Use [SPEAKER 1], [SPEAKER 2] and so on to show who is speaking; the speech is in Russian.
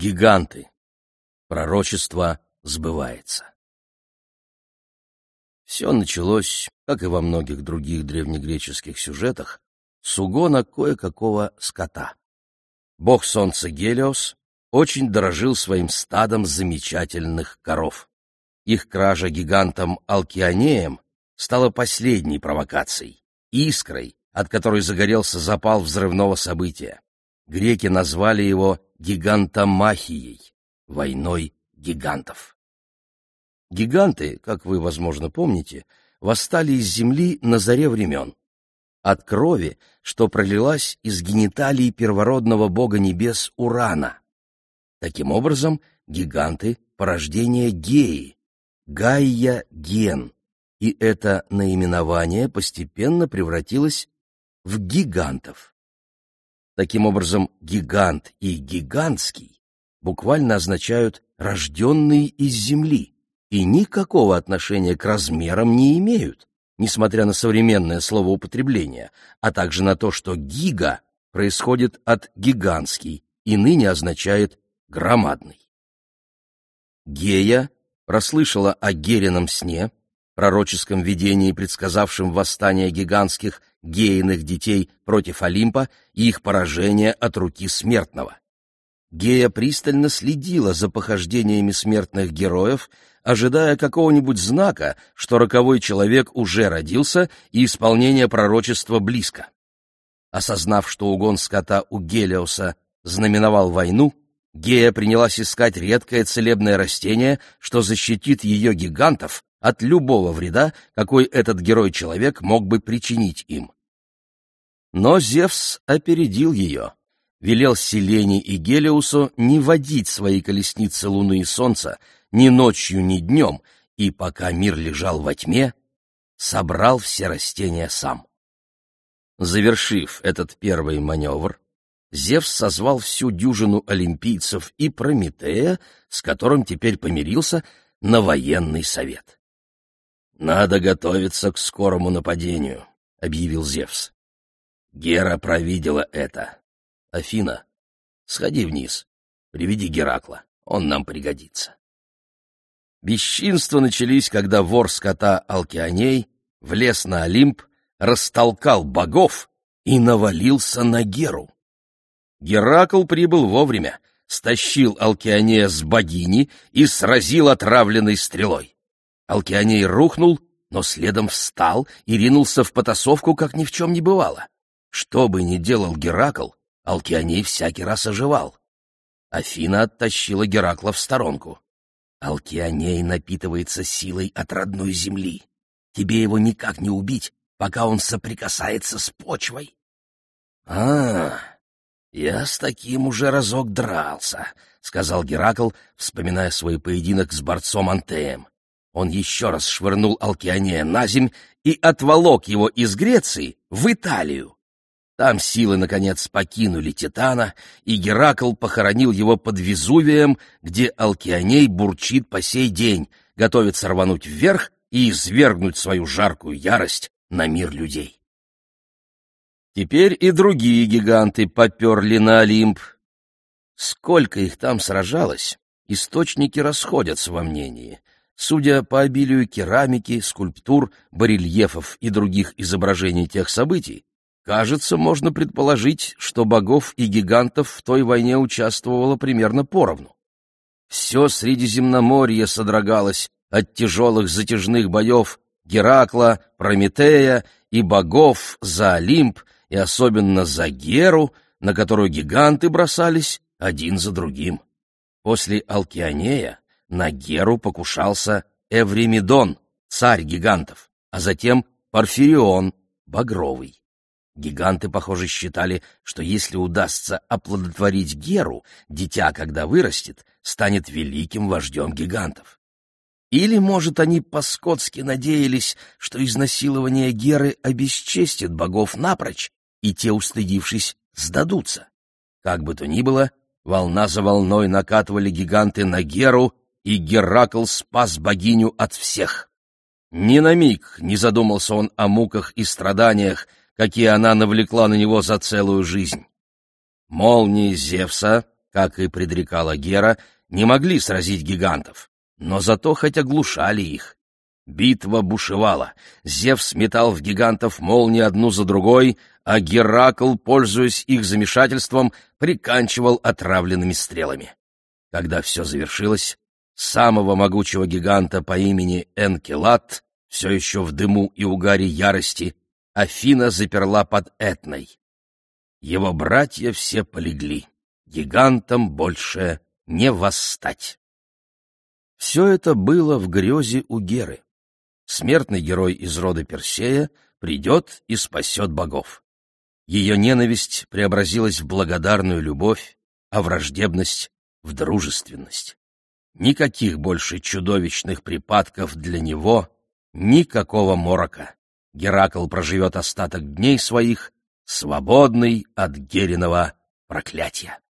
[SPEAKER 1] Гиганты. Пророчество сбывается. Все началось, как и во многих других древнегреческих сюжетах, с угона кое-какого скота. Бог солнца Гелиос очень дорожил своим стадом замечательных коров. Их кража гигантом Алкианеем стала последней провокацией, искрой, от которой загорелся запал взрывного события. Греки назвали его гигантомахией, войной гигантов. Гиганты, как вы, возможно, помните, восстали из земли на заре времен. От крови, что пролилась из гениталий первородного бога небес Урана. Таким образом, гиганты — порождение Геи, Гайя Ген, и это наименование постепенно превратилось в гигантов. Таким образом, гигант и гигантский буквально означают «рожденные из земли» и никакого отношения к размерам не имеют, несмотря на современное словоупотребление, а также на то, что «гига» происходит от «гигантский» и ныне означает «громадный». Гея прослышала о Герином сне, пророческом видении, предсказавшем восстание гигантских Геиных детей против Олимпа и их поражение от руки смертного. Гея пристально следила за похождениями смертных героев, ожидая какого-нибудь знака, что роковой человек уже родился и исполнение пророчества близко. Осознав, что угон скота у Гелиоса знаменовал войну, Гея принялась искать редкое целебное растение, что защитит ее гигантов от любого вреда, какой этот герой-человек мог бы причинить им. Но Зевс опередил ее, велел Селене и Гелиосу не водить свои колесницы Луны и Солнца ни ночью, ни днем, и пока мир лежал во тьме, собрал все растения сам. Завершив этот первый маневр, Зевс созвал всю дюжину олимпийцев и Прометея, с которым теперь помирился, на военный совет. «Надо готовиться к скорому нападению», — объявил Зевс. Гера провидела это. «Афина, сходи вниз, приведи Геракла, он нам пригодится». Бесчинства начались, когда вор скота Алкианей влез на Олимп, растолкал богов и навалился на Геру. Геракл прибыл вовремя, стащил Алкианея с богини и сразил отравленной стрелой. Алкианей рухнул, но следом встал и ринулся в потасовку, как ни в чем не бывало. Что бы ни делал Геракл, Алкианей всякий раз оживал. Афина оттащила Геракла в сторонку. «Алкианей напитывается силой от родной земли. Тебе его никак не убить, пока он соприкасается с почвой». Я с таким уже разок дрался», — сказал Геракл, вспоминая свой поединок с борцом Антеем. Он еще раз швырнул Алкианея на земь и отволок его из Греции в Италию. Там силы, наконец, покинули Титана, и Геракл похоронил его под Везувием, где Алкианей бурчит по сей день, готовится рвануть вверх и извергнуть свою жаркую ярость на мир людей. Теперь и другие гиганты поперли на Олимп. Сколько их там сражалось, источники расходятся во мнении. Судя по обилию керамики, скульптур, барельефов и других изображений тех событий, кажется, можно предположить, что богов и гигантов в той войне участвовало примерно поровну. Все Средиземноморье содрогалось от тяжелых затяжных боев Геракла, Прометея и богов за Олимп, и особенно за Геру, на которую гиганты бросались один за другим. После Алкианея на Геру покушался Эвримедон, царь гигантов, а затем Порфирион, багровый. Гиганты, похоже, считали, что если удастся оплодотворить Геру, дитя, когда вырастет, станет великим вождем гигантов. Или, может, они по-скотски надеялись, что изнасилование Геры обесчестит богов напрочь, и те, устыдившись, сдадутся. Как бы то ни было, волна за волной накатывали гиганты на Геру, и Геракл спас богиню от всех. Ни на миг не задумался он о муках и страданиях, какие она навлекла на него за целую жизнь. Молнии Зевса как и предрекала Гера, не могли сразить гигантов, но зато хоть оглушали их. Битва бушевала, Зевс метал в гигантов молнии одну за другой, а Геракл, пользуясь их замешательством, приканчивал отравленными стрелами. Когда все завершилось, самого могучего гиганта по имени Энкелад, все еще в дыму и угаре ярости, Афина заперла под Этной. Его братья все полегли, гигантам больше не восстать. Все это было в грезе у Геры. Смертный герой из рода Персея придет и спасет богов. Ее ненависть преобразилась в благодарную любовь, а враждебность — в дружественность. Никаких больше чудовищных припадков для него, никакого морока. Геракл проживет остаток дней своих, свободный от Гериного проклятия.